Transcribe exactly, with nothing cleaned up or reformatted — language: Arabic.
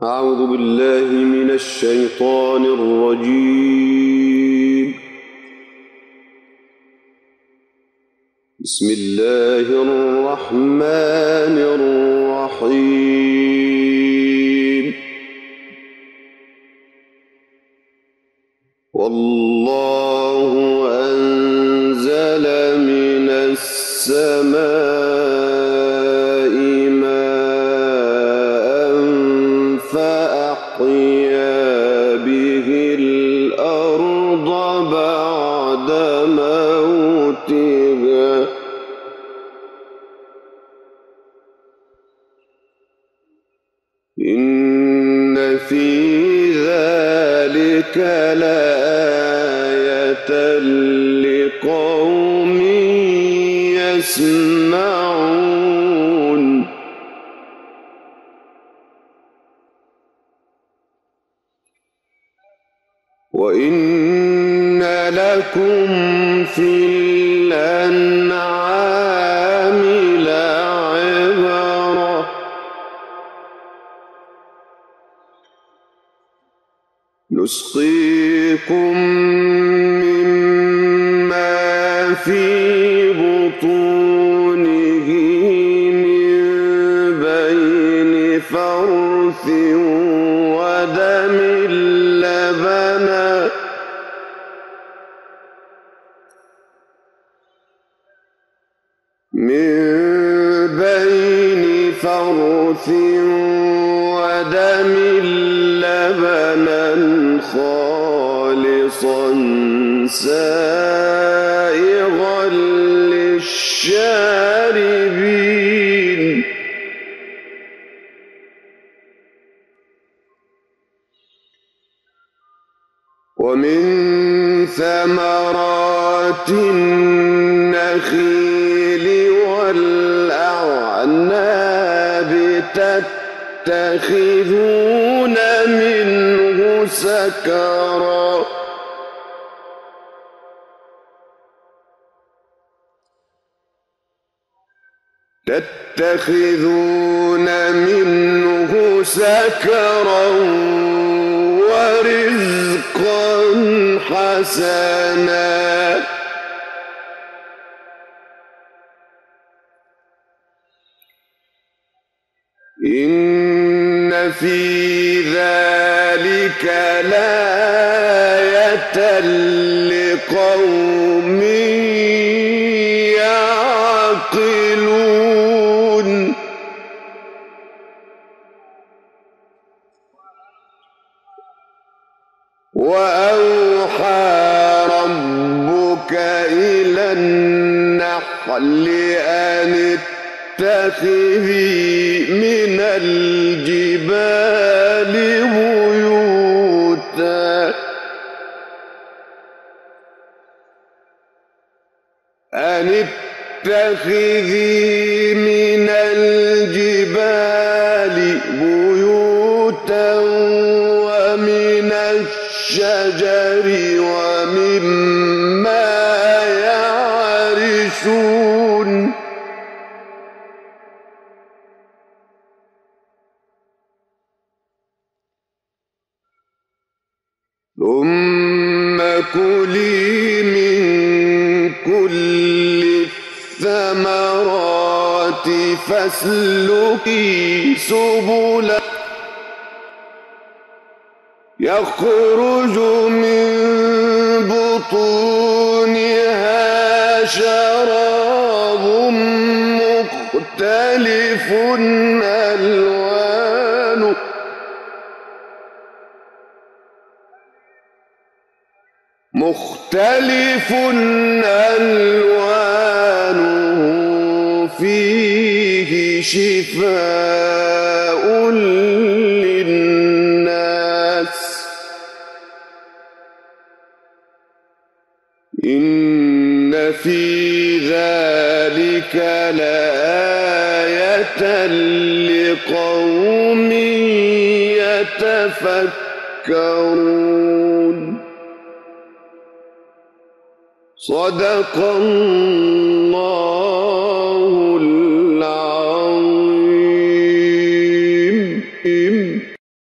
أعوذ بالله من الشيطان الرجيم. بسم الله الرحمن الرحيم. والله أنزل من السماء ماء فأحيا به الأرض بعد موتها إن في ذلك لآية لقوم يسمعون. وإن لكم في الأنعام لعبرة نسقيكم مما في بطونه من بين فرث ودم لبنا من بين فرث ودم لبنا خالصا سائغا للشاربين ومن ثمرات النخيل والأعناب تتخذون منه سكرا تتخذون منه سكرا ورزقا حسنا إن في ذلك لآية لقوم يعقلون. وأوحى ربك إلى النحل أن اتخذي من الجبال بيوتا أن اتخذي من الجبال بيوتا ومن الشجر ومما يعرشون ثم كلي من كل الثمرات فاسلكي سبلا يخرج من بطونها شراب مختلف ألوانه مختلف ألوانه فيه شفاء للناس إن في ذلك لآية لقوم يتفكرون. صدق الله